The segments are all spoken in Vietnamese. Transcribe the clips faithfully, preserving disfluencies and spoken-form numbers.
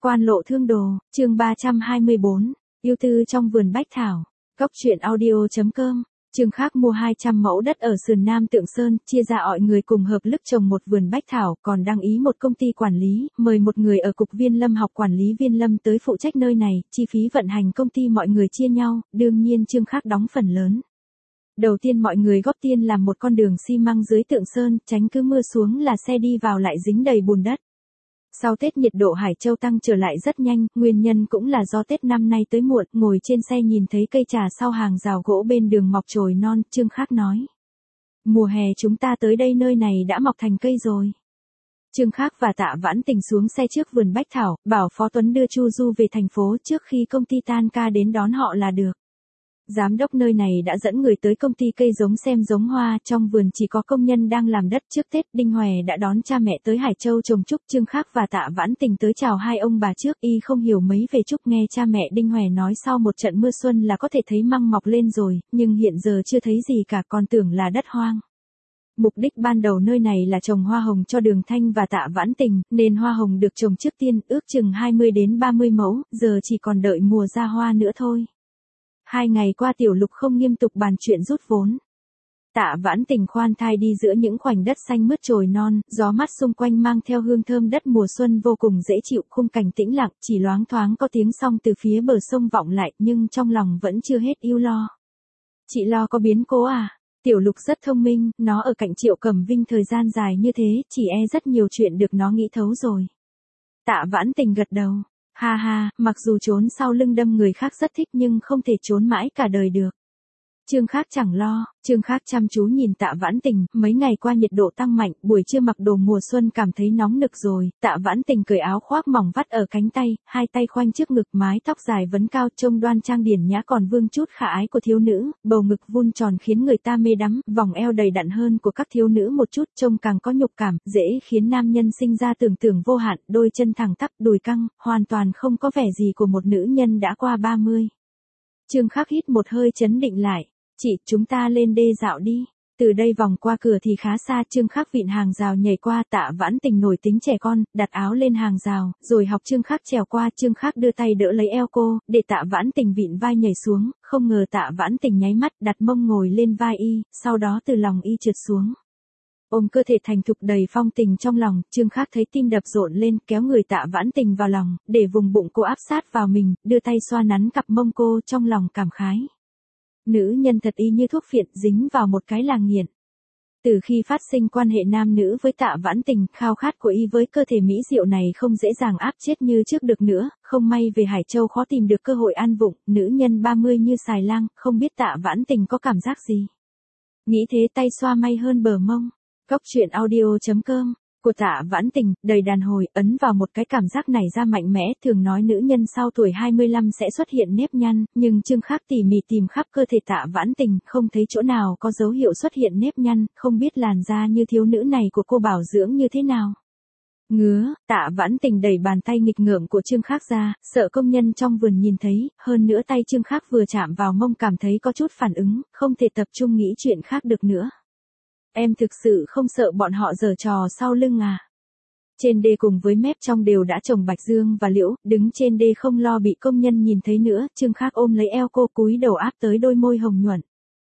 Quan lộ thương đồ, chương ba trăm hai mươi bốn, yêu tư trong vườn bách thảo. Cốc truyện audio chấm com. Trương Khắc mua hai trăm mẫu đất ở sườn Nam Tượng Sơn, chia ra mọi người cùng hợp lực trồng một vườn bách thảo, còn đăng ý một công ty quản lý, mời một người ở cục Viên Lâm học quản lý Viên Lâm tới phụ trách nơi này, chi phí vận hành công ty mọi người chia nhau, đương nhiên Trương Khắc đóng phần lớn. Đầu tiên mọi người góp tiền làm một con đường xi măng dưới Tượng Sơn, tránh cứ mưa xuống là xe đi vào lại dính đầy bùn đất. Sau Tết nhiệt độ Hải Châu tăng trở lại rất nhanh, nguyên nhân cũng là do Tết năm nay tới muộn, ngồi trên xe nhìn thấy cây trà sau hàng rào gỗ bên đường mọc chồi non, Trương Khắc nói. Mùa hè chúng ta tới đây nơi này đã mọc thành cây rồi. Trương Khắc và Tạ Vãn Tình xuống xe trước vườn bách thảo, bảo Phó Tuấn đưa Chu Du về thành phố trước khi công ty tan ca đến đón họ là được. Giám đốc nơi này đã dẫn người tới công ty cây giống xem giống hoa, trong vườn chỉ có công nhân đang làm đất. Trước Tết, Đinh Hòe đã đón cha mẹ tới Hải Châu trồng trúc. Trương Khắc và Tạ Vãn Tình tới chào hai ông bà trước, y không hiểu mấy về trúc, nghe cha mẹ Đinh Hòe nói sau một trận mưa xuân là có thể thấy măng mọc lên rồi, nhưng hiện giờ chưa thấy gì cả, còn tưởng là đất hoang. Mục đích ban đầu nơi này là trồng hoa hồng cho Đường Thanh và Tạ Vãn Tình, nên hoa hồng được trồng trước tiên, ước chừng hai mươi đến ba mươi mẫu, giờ chỉ còn đợi mùa ra hoa nữa thôi. Hai ngày qua Tiểu Lục không nghiêm túc bàn chuyện rút vốn. Tạ Vãn Tình khoan thai đi giữa những khoảnh đất xanh mướt chồi non, gió mát xung quanh mang theo hương thơm đất mùa xuân vô cùng dễ chịu, khung cảnh tĩnh lặng, chỉ loáng thoáng có tiếng sông từ phía bờ sông vọng lại, nhưng trong lòng vẫn chưa hết ưu lo. Chị lo có biến cố à? Tiểu Lục rất thông minh, nó ở cạnh Triệu Cẩm Vinh thời gian dài như thế, chỉ e rất nhiều chuyện được nó nghĩ thấu rồi. Tạ Vãn Tình gật đầu. Ha ha, mặc dù trốn sau lưng đâm người khác rất thích nhưng không thể trốn mãi cả đời được. Trương Khắc chẳng lo, Trương Khắc chăm chú nhìn Tạ Vãn Tình, mấy ngày qua nhiệt độ tăng mạnh, buổi trưa mặc đồ mùa xuân cảm thấy nóng nực rồi, Tạ Vãn Tình cởi áo khoác mỏng vắt ở cánh tay, hai tay khoanh trước ngực, mái tóc dài vấn cao, trông đoan trang điển nhã, còn vương chút khả ái của thiếu nữ, bầu ngực vun tròn khiến người ta mê đắm, vòng eo đầy đặn hơn của các thiếu nữ một chút, trông càng có nhục cảm, dễ khiến nam nhân sinh ra tưởng tượng vô hạn, đôi chân thẳng tắp, đùi căng, hoàn toàn không có vẻ gì của một nữ nhân đã qua ba mươi. Trương Khắc hít một hơi chấn định lại. Chị, chúng ta lên đê dạo đi. Từ đây vòng qua cửa thì khá xa, Trương Khắc vịn hàng rào nhảy qua, Tạ Vãn Tình nổi tính trẻ con, đặt áo lên hàng rào, rồi học Trương Khắc trèo qua, Trương Khắc đưa tay đỡ lấy eo cô, để Tạ Vãn Tình vịn vai nhảy xuống, không ngờ Tạ Vãn Tình nháy mắt, đặt mông ngồi lên vai y, sau đó từ lòng y trượt xuống. Ôm cơ thể thành thục đầy phong tình trong lòng, Trương Khắc thấy tim đập rộn lên, kéo người Tạ Vãn Tình vào lòng, để vùng bụng cô áp sát vào mình, đưa tay xoa nắn cặp mông cô, trong lòng cảm khái. Nữ nhân thật y như thuốc phiện, dính vào một cái là nghiện. Từ khi phát sinh quan hệ nam nữ với Tạ Vãn Tình, khao khát của y với cơ thể mỹ diệu này không dễ dàng áp chết như trước được nữa, không may về Hải Châu khó tìm được cơ hội an vụng, nữ nhân ba mươi như xài lang, không biết Tạ Vãn Tình có cảm giác gì. Nghĩ thế tay xoa may hơn bờ mông. Cốc truyện audio chấm com của Tạ Vãn Tình, đầy đàn hồi, ấn vào một cái cảm giác này ra mạnh mẽ, thường nói nữ nhân sau tuổi hai mươi lăm sẽ xuất hiện nếp nhăn, nhưng Trương Khắc tỉ mỉ tìm khắp cơ thể Tạ Vãn Tình, không thấy chỗ nào có dấu hiệu xuất hiện nếp nhăn, không biết làn da như thiếu nữ này của cô bảo dưỡng như thế nào. Ngứa, Tạ Vãn Tình đẩy bàn tay nghịch ngợm của Trương Khắc ra, sợ công nhân trong vườn nhìn thấy, hơn nữa tay Trương Khắc vừa chạm vào mông cảm thấy có chút phản ứng, không thể tập trung nghĩ chuyện khác được nữa. Em thực sự không sợ bọn họ giở trò sau lưng à? Trên đê cùng với mép trong đều đã trồng bạch dương và liễu, đứng trên đê không lo bị công nhân nhìn thấy nữa, Trương Khắc ôm lấy eo cô, cúi đầu áp tới đôi môi hồng nhuận.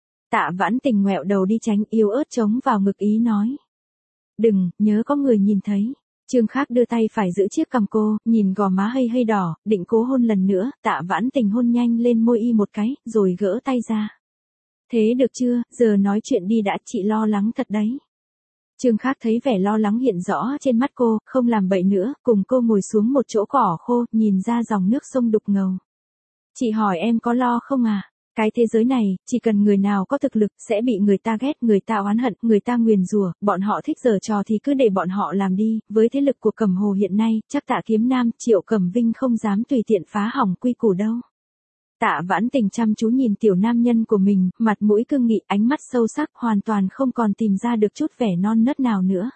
Tạ Vãn Tình ngoẹo đầu đi tránh, yếu ớt chống vào ngực ý nói. Đừng, nhớ có người nhìn thấy. Trương Khắc đưa tay phải giữ chiếc cằm cô, nhìn gò má hơi hơi đỏ, định cố hôn lần nữa, Tạ Vãn Tình hôn nhanh lên môi y một cái, rồi gỡ tay ra. Thế được chưa, giờ nói chuyện đi đã, chị lo lắng thật đấy. Trương Khắc thấy vẻ lo lắng hiện rõ trên mắt cô, không làm bậy nữa, cùng cô ngồi xuống một chỗ cỏ khô, nhìn ra dòng nước sông đục ngầu. Chị hỏi em có lo không à? Cái thế giới này, chỉ cần người nào có thực lực, sẽ bị người ta ghét, người ta oán hận, người ta nguyền rủa, bọn họ thích giở trò thì cứ để bọn họ làm đi, với thế lực của Cẩm Hồ hiện nay, chắc Tạ Kiếm Nam, Triệu Cẩm Vinh không dám tùy tiện phá hỏng quy củ đâu. Tạ Vãn Tình chăm chú nhìn tiểu nam nhân của mình, mặt mũi cương nghị, ánh mắt sâu sắc, hoàn toàn không còn tìm ra được chút vẻ non nớt nào nữa.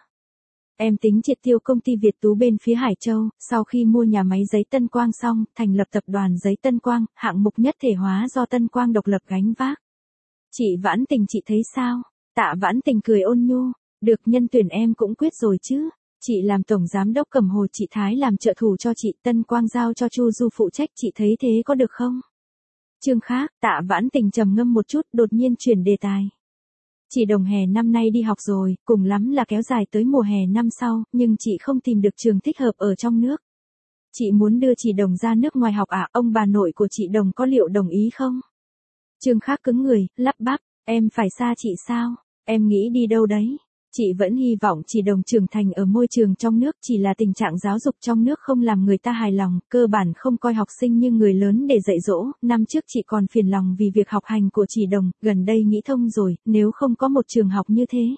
Em tính triệt tiêu công ty Việt Tú bên phía Hải Châu, sau khi mua nhà máy giấy Tân Quang xong, thành lập tập đoàn giấy Tân Quang, hạng mục nhất thể hóa do Tân Quang độc lập gánh vác. Chị Vãn Tình chị thấy sao? Tạ Vãn Tình cười ôn nhu, được nhân tuyển em cũng quyết rồi chứ. Chị làm tổng giám đốc Cẩm Hồ, chị Thái làm trợ thủ cho chị, Tân Quang giao cho Chu Du phụ trách, chị thấy thế có được không? Chương khác, Tạ Vãn Tình trầm ngâm một chút, đột nhiên chuyển đề tài. Chị Đồng hè năm nay đi học rồi, cùng lắm là kéo dài tới mùa hè năm sau, nhưng chị không tìm được trường thích hợp ở trong nước. Chị muốn đưa chị Đồng ra nước ngoài học à, ông bà nội của chị Đồng có liệu đồng ý không? Chương khác cứng người, lắp bắp, em phải xa chị sao? Em nghĩ đi đâu đấy? Chị vẫn hy vọng chị Đồng trưởng thành ở môi trường trong nước, chỉ là tình trạng giáo dục trong nước không làm người ta hài lòng, cơ bản không coi học sinh như người lớn để dạy dỗ. Năm trước chị còn phiền lòng vì việc học hành của chị Đồng, gần đây nghĩ thông rồi, nếu không có một trường học như thế.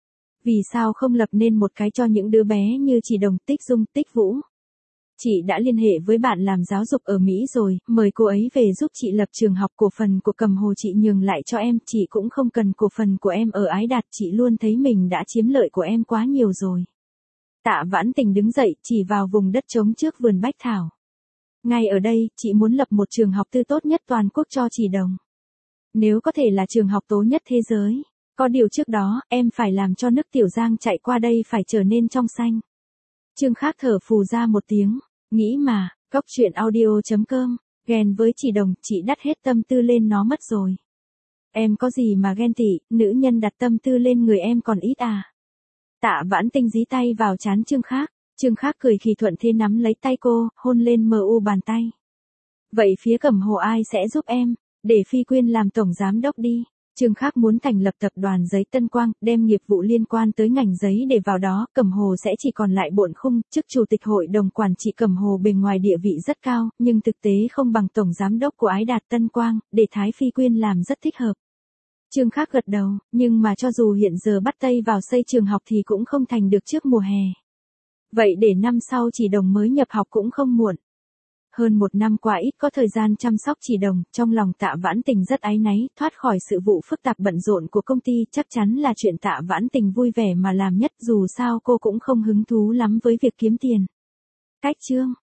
Vì sao không lập nên một cái cho những đứa bé như chị Đồng, Tích Dung, Tích Vũ? Chị đã liên hệ với bạn làm giáo dục ở Mỹ rồi, mời cô ấy về giúp chị lập trường học, cổ phần của Cẩm Hồ chị nhường lại cho em, chị cũng không cần cổ phần của em ở Ái Đạt, chị luôn thấy mình đã chiếm lợi của em quá nhiều rồi. Tạ Vãn Tình đứng dậy, chỉ vào vùng đất trống trước vườn bách thảo. Ngay ở đây, chị muốn lập một trường học tư tốt nhất toàn quốc cho chị Đồng. Nếu có thể là trường học tố nhất thế giới. Có điều trước đó, em phải làm cho nước Tiểu Giang chạy qua đây phải trở nên trong xanh. Chương khác thở phù ra một tiếng, nghĩ mà, cóc truyện audio chấm com, ghen với chị Đồng, chị đắt hết tâm tư lên nó mất rồi. Em có gì mà ghen tị, nữ nhân đặt tâm tư lên người em còn ít à? Tạ Vãn Tình dí tay vào trán Chương khác, Chương khác cười khì thuận thế nắm lấy tay cô, hôn lên mờ u bàn tay. Vậy phía Cẩm Hồ ai sẽ giúp em, để Phi Quyên làm tổng giám đốc đi. Chương khác muốn thành lập tập đoàn giấy Tân Quang, đem nghiệp vụ liên quan tới ngành giấy để vào đó, Cẩm Hồ sẽ chỉ còn lại bộn khung, chức chủ tịch hội đồng quản trị Cẩm Hồ bề ngoài địa vị rất cao, nhưng thực tế không bằng tổng giám đốc của Ái Đạt Tân Quang, để Thái Phi Quyên làm rất thích hợp. Chương khác gật đầu, nhưng mà cho dù hiện giờ bắt tay vào xây trường học thì cũng không thành được trước mùa hè. Vậy để năm sau chị Đồng mới nhập học cũng không muộn. Hơn một năm qua ít có thời gian chăm sóc chị Đồng, trong lòng Tạ Vãn Tình rất áy náy, thoát khỏi sự vụ phức tạp bận rộn của công ty, chắc chắn là chuyện Tạ Vãn Tình vui vẻ mà làm nhất, dù sao cô cũng không hứng thú lắm với việc kiếm tiền. Cách chương